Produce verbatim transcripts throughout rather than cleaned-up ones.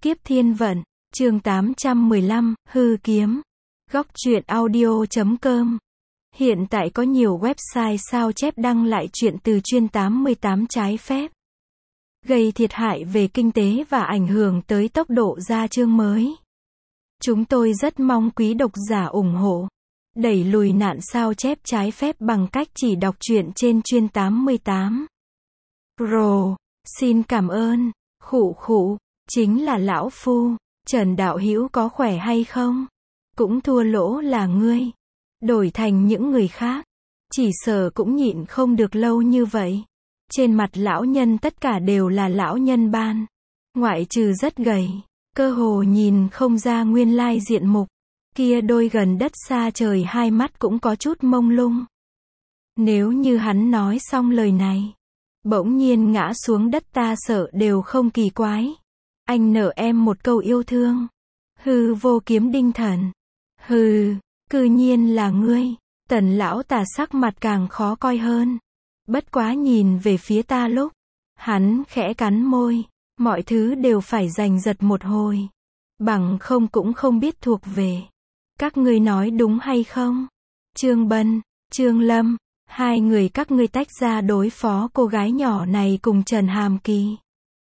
Kiếp Thiên Vận, chương tám trăm mười lăm, hư kiếm. Góc truyện audio chấm com. Hiện tại có nhiều website sao chép đăng lại chuyện từ chuyên tám mươi tám trái phép, gây thiệt hại về kinh tế và ảnh hưởng tới tốc độ ra chương mới. Chúng tôi rất mong quý độc giả ủng hộ, đẩy lùi nạn sao chép trái phép bằng cách chỉ đọc truyện trên chuyên tám mươi tám. Rồi, xin cảm ơn. Khụ khụ, chính là lão phu. Trần đạo hữu có khỏe hay không? Cũng thua lỗ là ngươi. Đổi thành những người khác, chỉ sợ cũng nhịn không được lâu như vậy. Trên mặt lão nhân tất cả đều là lão nhân ban, ngoại trừ rất gầy, cơ hồ nhìn không ra nguyên lai diện mục. Kia đôi gần đất xa trời hai mắt cũng có chút mông lung. Nếu như hắn nói xong lời này, bỗng nhiên ngã xuống đất ta sợ đều không kỳ quái. Anh nợ em một câu yêu thương. Hư vô kiếm đinh thần. Hừ, cư nhiên là ngươi. Tần lão tà sắc mặt càng khó coi hơn. Bất quá nhìn về phía ta lúc, hắn khẽ cắn môi. Mọi thứ đều phải giành giật một hồi, bằng không cũng không biết thuộc về. Các ngươi nói đúng hay không? Trương Bân, Trương Lâm, hai người các ngươi tách ra đối phó cô gái nhỏ này cùng Trần Hàm Kỳ.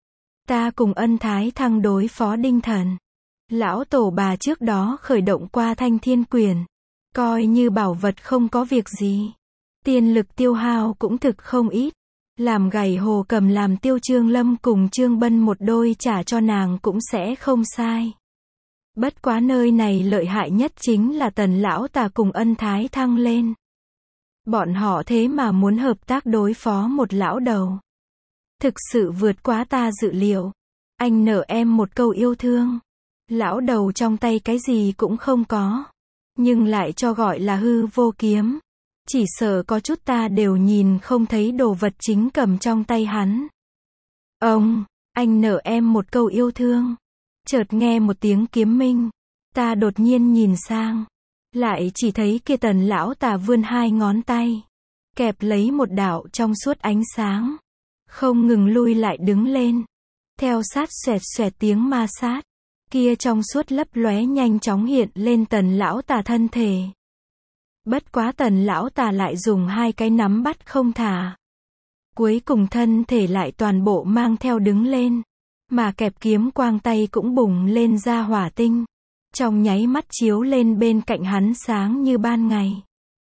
Ta cùng Ân Thái Thăng đối phó đinh thần. Lão tổ bà trước đó khởi động qua Thanh Thiên Quyền, coi như bảo vật không có việc gì. Tiên lực tiêu hao cũng thực không ít. Làm gầy hồ cầm làm tiêu Trương Lâm cùng Trương Bân một đôi trả cho nàng cũng sẽ không sai. Bất quá nơi này lợi hại nhất chính là Tần lão tà cùng Ân Thái Thăng lên. Bọn họ thế mà muốn hợp tác đối phó một lão đầu. Thực sự vượt quá ta dự liệu. Anh nợ em một câu yêu thương. Lão đầu trong tay cái gì cũng không có, nhưng lại cho gọi là hư vô kiếm. Chỉ sợ có chút ta đều nhìn không thấy đồ vật chính cầm trong tay hắn. Ông, anh nợ em một câu yêu thương. Chợt nghe một tiếng kiếm minh. Ta đột nhiên nhìn sang, lại chỉ thấy kia Tần lão tà vươn hai ngón tay, kẹp lấy một đạo trong suốt ánh sáng, không ngừng lui lại đứng lên. Theo sát xoẹt xoẹt tiếng ma sát, kia trong suốt lấp lóe nhanh chóng hiện lên Tần lão tà thân thể. Bất quá Tần lão tà lại dùng hai cái nắm bắt không thả. Cuối cùng thân thể lại toàn bộ mang theo đứng lên, mà kẹp kiếm quang tay cũng bùng lên ra hỏa tinh, trong nháy mắt chiếu lên bên cạnh hắn sáng như ban ngày.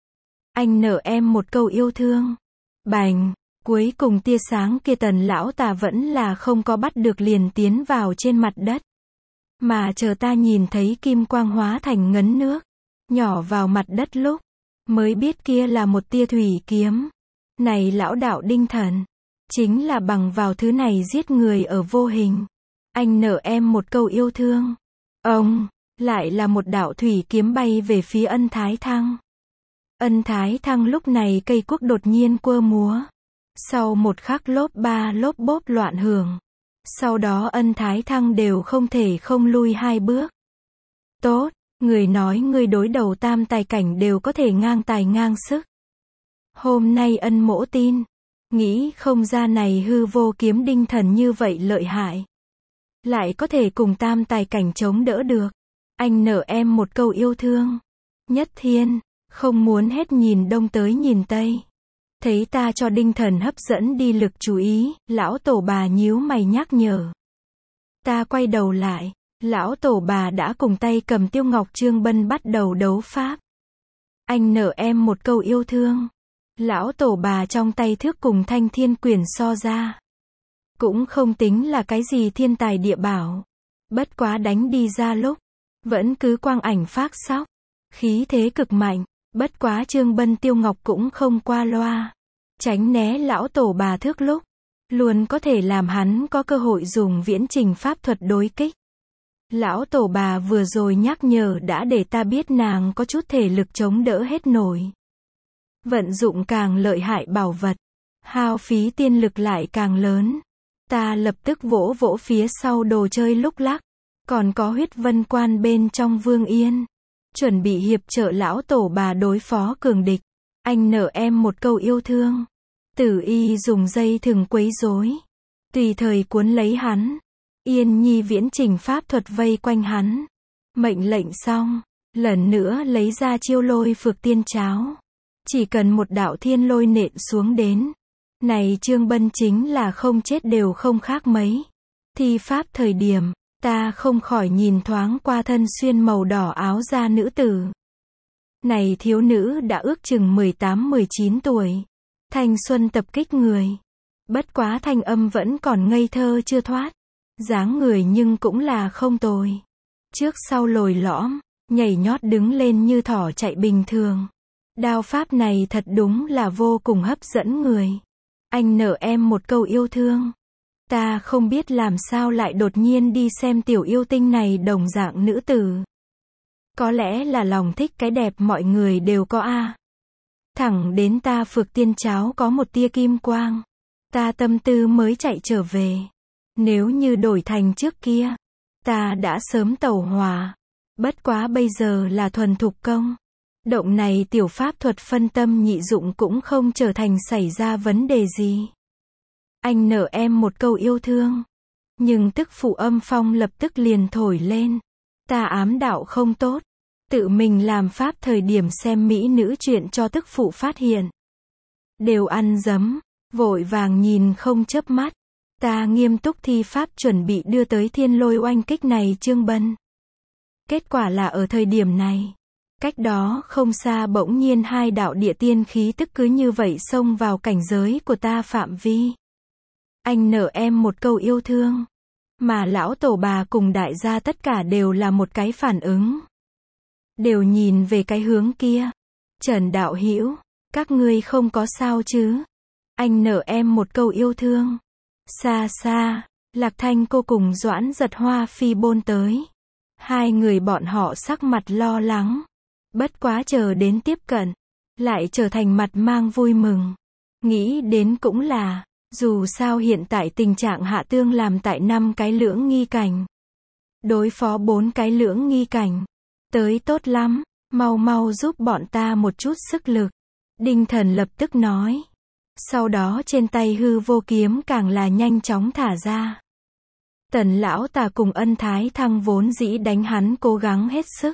Anh nợ em một câu yêu thương. Bành, cuối cùng tia sáng kia Tần lão tà vẫn là không có bắt được liền tiến vào trên mặt đất. Mà chờ ta nhìn thấy kim quang hóa thành ngấn nước, nhỏ vào mặt đất lúc, mới biết kia là một tia thủy kiếm. Này lão đạo đinh thần, chính là bằng vào thứ này giết người ở vô hình. Anh nợ em một câu yêu thương. Ông, lại là một đạo thủy kiếm bay về phía Ân Thái Thăng. Ân Thái Thăng lúc này cây cuốc đột nhiên quơ múa. Sau một khắc lốp ba lốp bốp loạn hưởng. Sau đó Ân Thái Thăng đều không thể không lui hai bước. Tốt, người nói người đối đầu tam tài cảnh đều có thể ngang tài ngang sức. Hôm nay Ân mỗ tin, nghĩ không ra này hư vô kiếm đinh thần như vậy lợi hại, lại có thể cùng tam tài cảnh chống đỡ được. Anh nợ em một câu yêu thương. Nhất Thiên, không muốn hết nhìn đông tới nhìn tây. Thấy ta cho đinh thần hấp dẫn đi lực chú ý, lão tổ bà nhíu mày nhắc nhở. Ta quay đầu lại, lão tổ bà đã cùng tay cầm Tiêu Ngọc Trương Bân bắt đầu đấu pháp. Anh nợ em một câu yêu thương. Lão tổ bà trong tay thước cùng Thanh Thiên Quyền so ra, cũng không tính là cái gì thiên tài địa bảo. Bất quá đánh đi ra lúc, vẫn cứ quang ảnh phác sóc, khí thế cực mạnh. Bất quá Trương Bân Tiêu Ngọc cũng không qua loa, tránh né lão tổ bà thước lúc, luôn có thể làm hắn có cơ hội dùng viễn trình pháp thuật đối kích. Lão tổ bà vừa rồi nhắc nhở đã để ta biết nàng có chút thể lực chống đỡ hết nổi. Vận dụng càng lợi hại bảo vật, hao phí tiên lực lại càng lớn. Ta lập tức vỗ vỗ phía sau đồ chơi lúc lắc, còn có huyết vân quan bên trong Vương Yên, chuẩn bị hiệp trợ lão tổ bà đối phó cường địch. Anh nợ em một câu yêu thương. Tử Y dùng dây thừng quấy rối, tùy thời cuốn lấy hắn. Yên Nhi viễn trình pháp thuật vây quanh hắn. Mệnh lệnh xong, lần nữa lấy ra chiêu lôi phược tiên cháo. Chỉ cần một đạo thiên lôi nện xuống đến. Này Trương Bân chính là không chết đều không khác mấy. Thi pháp thời điểm, ta không khỏi nhìn thoáng qua thân xuyên màu đỏ áo da nữ tử. Này thiếu nữ đã ước chừng mười tám mười chín tuổi. Thanh xuân tập kích người. Bất quá thanh âm vẫn còn ngây thơ chưa thoát. Dáng người nhưng cũng là không tồi. Trước sau lồi lõm, nhảy nhót đứng lên như thỏ chạy bình thường. Đao pháp này thật đúng là vô cùng hấp dẫn người. Anh nợ em một câu yêu thương. Ta không biết làm sao lại đột nhiên đi xem tiểu yêu tinh này đồng dạng nữ tử. Có lẽ là lòng thích cái đẹp mọi người đều có a. Thẳng đến ta phược tiên cháo có một tia kim quang. Ta tâm tư mới chạy trở về. Nếu như đổi thành trước kia, ta đã sớm tẩu hỏa. Bất quá bây giờ là thuần thục công. Động này tiểu pháp thuật phân tâm nhị dụng cũng không trở thành xảy ra vấn đề gì. Anh nợ em một câu yêu thương. Nhưng tức phụ âm phong lập tức liền thổi lên. Ta ám đạo không tốt. Tự mình làm pháp thời điểm xem mỹ nữ chuyện cho tức phụ phát hiện. Đều ăn dấm, vội vàng nhìn không chớp mắt. Ta nghiêm túc thi pháp chuẩn bị đưa tới thiên lôi oanh kích này Trương Bân. Kết quả là ở thời điểm này, cách đó không xa bỗng nhiên hai đạo địa tiên khí tức cứ như vậy xông vào cảnh giới của ta phạm vi. Anh nợ em một câu yêu thương. Mà lão tổ bà cùng đại gia tất cả đều là một cái phản ứng. Đều nhìn về cái hướng kia. Trần đạo hữu, các ngươi không có sao chứ? Anh nợ em một câu yêu thương. Xa xa, Lạc Thanh cô cùng Doãn Giật Hoa phi bôn tới. Hai người bọn họ sắc mặt lo lắng. Bất quá chờ đến tiếp cận, lại trở thành mặt mang vui mừng. Nghĩ đến cũng là, dù sao hiện tại tình trạng hạ tương làm tại năm cái lưỡng nghi cảnh. Đối phó bốn cái lưỡng nghi cảnh. Tới tốt lắm, mau mau giúp bọn ta một chút sức lực. Đinh Thần lập tức nói. Sau đó trên tay hư vô kiếm càng là nhanh chóng thả ra. Tần lão tà cùng Ân Thái Thăng vốn dĩ đánh hắn cố gắng hết sức.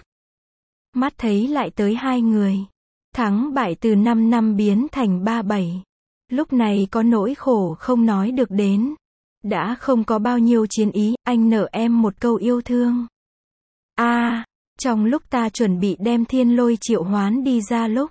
Mắt thấy lại tới hai người. Thắng bại từ năm năm biến thành ba bảy. Lúc này có nỗi khổ không nói được đến. Đã không có bao nhiêu chiến ý, anh nợ em một câu yêu thương. A, à, trong lúc ta chuẩn bị đem thiên lôi triệu hoán đi ra lúc.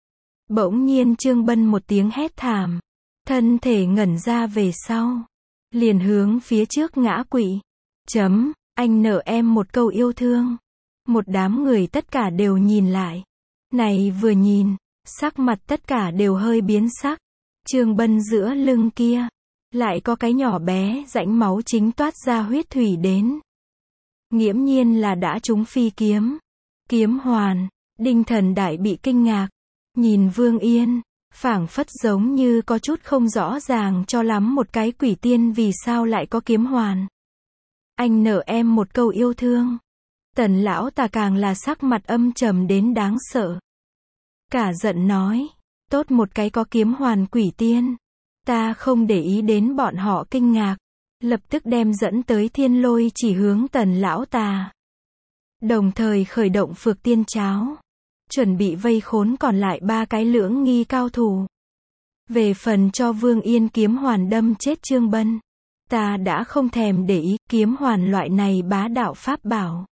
Bỗng nhiên Trương Bân một tiếng hét thảm. Thân thể ngẩn ra về sau. Liền hướng phía trước ngã quỵ. Chấm, anh nợ em một câu yêu thương. Một đám người tất cả đều nhìn lại. Này vừa nhìn, sắc mặt tất cả đều hơi biến sắc. Trương Bân giữa lưng kia, lại có cái nhỏ bé rãnh máu chính toát ra huyết thủy đến. Nghiễm nhiên là đã trúng phi kiếm. Kiếm hoàn, Đinh Thần đại bị kinh ngạc. Nhìn Vương Yên, phảng phất giống như có chút không rõ ràng cho lắm một cái quỷ tiên vì sao lại có kiếm hoàn. Anh nợ em một câu yêu thương. Tần lão tà càng là sắc mặt âm trầm đến đáng sợ. Cả giận nói, tốt một cái có kiếm hoàn quỷ tiên. Ta không để ý đến bọn họ kinh ngạc. Lập tức đem dẫn tới thiên lôi chỉ hướng tần lão tà. Đồng thời khởi động phược tiên cháo. Chuẩn bị vây khốn còn lại ba cái lưỡng nghi cao thủ. Về phần cho Vương Yên kiếm hoàn đâm chết Trương Bân. Ta đã không thèm để ý kiếm hoàn loại này bá đạo pháp bảo.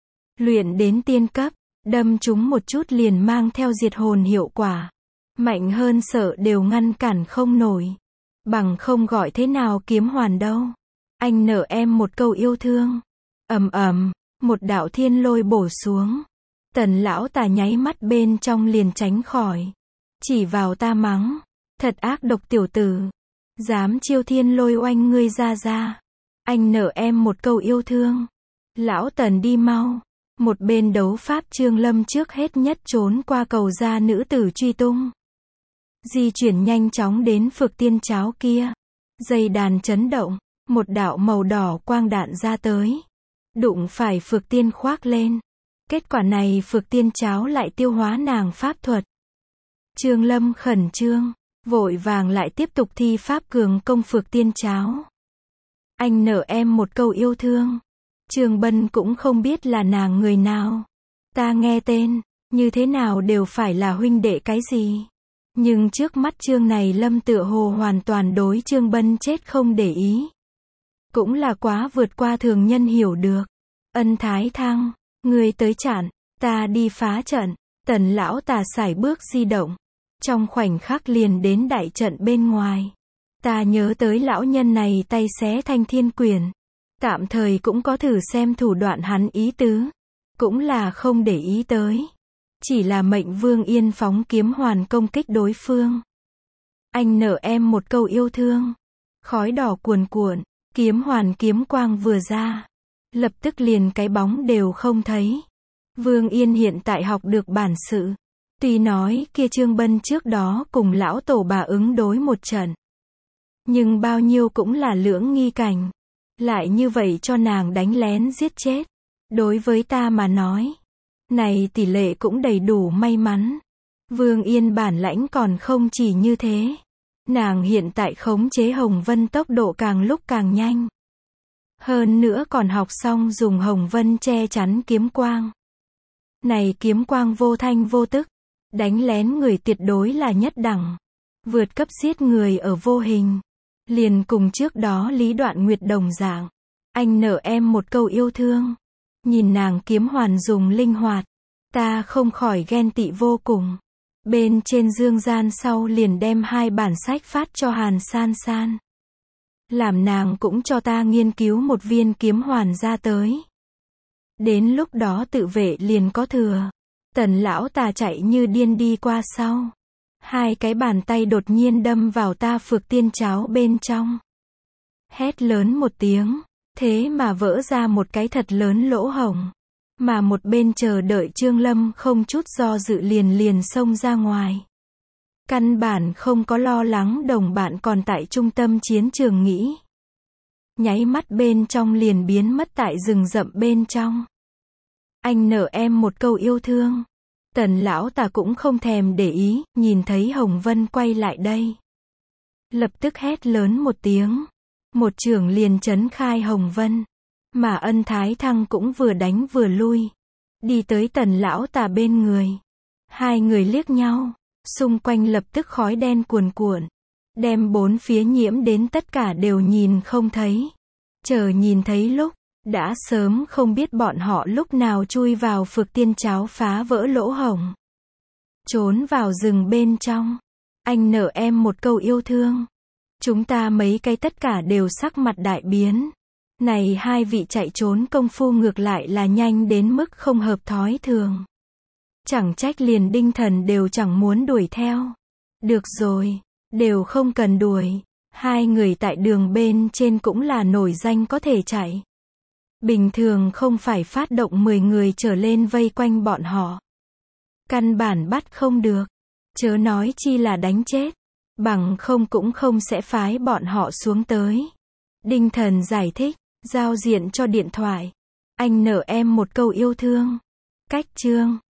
Luyện đến tiên cấp, đâm chúng một chút liền mang theo diệt hồn hiệu quả. Mạnh hơn sợ đều ngăn cản không nổi. Bằng không gọi thế nào kiếm hoàn đâu. Anh nợ em một câu yêu thương. Ầm ầm, một đạo thiên lôi bổ xuống. Tần lão tà nháy mắt bên trong liền tránh khỏi. Chỉ vào ta mắng. Thật ác độc tiểu tử. Dám chiêu thiên lôi oanh ngươi ra ra. Anh nợ em một câu yêu thương. Lão Tần đi mau. Một bên đấu pháp Trương Lâm trước hết nhất trốn qua cầu ra nữ tử truy tung. Di chuyển nhanh chóng đến phược tiên cháo kia. Dây đàn chấn động. Một đạo màu đỏ quang đạn ra tới. Đụng phải phược tiên khoác lên. Kết quả này phược tiên cháo lại tiêu hóa nàng pháp thuật. Trương Lâm khẩn trương. Vội vàng lại tiếp tục thi pháp cường công phược tiên cháo. Anh nợ em một câu yêu thương. Trương Bân cũng không biết là nàng người nào. Ta nghe tên, như thế nào đều phải là huynh đệ cái gì. Nhưng trước mắt Trương này Lâm tựa hồ hoàn toàn đối Trương Bân chết không để ý. Cũng là quá vượt qua thường nhân hiểu được. Ân Thái Thăng, ngươi tới chặn, ta đi phá trận. Tần lão tà sải bước di động. Trong khoảnh khắc liền đến đại trận bên ngoài. Ta nhớ tới lão nhân này tay xé thanh thiên quyền. Tạm thời cũng có thử xem thủ đoạn hắn ý tứ. Cũng là không để ý tới. Chỉ là mệnh Vương Yên phóng kiếm hoàn công kích đối phương. Anh nợ em một câu yêu thương. Khói đỏ cuồn cuộn, kiếm hoàn kiếm quang vừa ra. Lập tức liền cái bóng đều không thấy. Vương Yên hiện tại học được bản sự. Tuy nói kia Trương Bân trước đó cùng lão tổ bà ứng đối một trận. Nhưng bao nhiêu cũng là lưỡng nghi cảnh. Lại như vậy cho nàng đánh lén giết chết. Đối với ta mà nói. Này tỷ lệ cũng đầy đủ may mắn. Vương Yên bản lãnh còn không chỉ như thế. Nàng hiện tại khống chế Hồng Vân tốc độ càng lúc càng nhanh. Hơn nữa còn học xong dùng Hồng Vân che chắn kiếm quang. Này kiếm quang vô thanh vô tức. Đánh lén người tuyệt đối là nhất đẳng. Vượt cấp giết người ở vô hình. Liền cùng trước đó Lý Đoạn Nguyệt đồng dạng. Anh nợ em một câu yêu thương. Nhìn nàng kiếm hoàn dùng linh hoạt. Ta không khỏi ghen tị vô cùng. Bên trên dương gian sau liền đem hai bản sách phát cho Hàn San San. Làm nàng cũng cho ta nghiên cứu một viên kiếm hoàn ra tới. Đến lúc đó tự vệ liền có thừa. Tần lão tà chạy như điên đi qua sau. Hai cái bàn tay đột nhiên đâm vào ta phược tiên cháo bên trong. Hét lớn một tiếng. Thế mà vỡ ra một cái thật lớn lỗ hổng. Mà một bên chờ đợi Trương Lâm không chút do dự liền liền xông ra ngoài. Căn bản không có lo lắng đồng bạn còn tại trung tâm chiến trường nghĩ. Nháy mắt bên trong liền biến mất tại rừng rậm bên trong. Anh nợ em một câu yêu thương. Tần lão tà cũng không thèm để ý, nhìn thấy Hồng Vân quay lại đây. Lập tức hét lớn một tiếng. Một chưởng liền chấn khai Hồng Vân. Mà Ân Thái Thăng cũng vừa đánh vừa lui. Đi tới tần lão tà bên người. Hai người liếc nhau. Xung quanh lập tức khói đen cuồn cuộn. Đem bốn phía nhiễm đến tất cả đều nhìn không thấy. Chờ nhìn thấy lúc. Đã sớm không biết bọn họ lúc nào chui vào phược tiên cháo phá vỡ lỗ hổng. Trốn vào rừng bên trong. Anh nợ em một câu yêu thương. Chúng ta mấy cái tất cả đều sắc mặt đại biến. Này hai vị chạy trốn công phu ngược lại là nhanh đến mức không hợp thói thường. Chẳng trách liền đinh thần đều chẳng muốn đuổi theo. Được rồi, đều không cần đuổi. Hai người tại đường bên trên cũng là nổi danh có thể chạy. Bình thường không phải phát động mười người trở lên vây quanh bọn họ. Căn bản bắt không được. Chớ nói chi là đánh chết. Bằng không cũng không sẽ phái bọn họ xuống tới. Đinh thần giải thích. Giao diện cho điện thoại. Anh nợ em một câu yêu thương. Cách chương.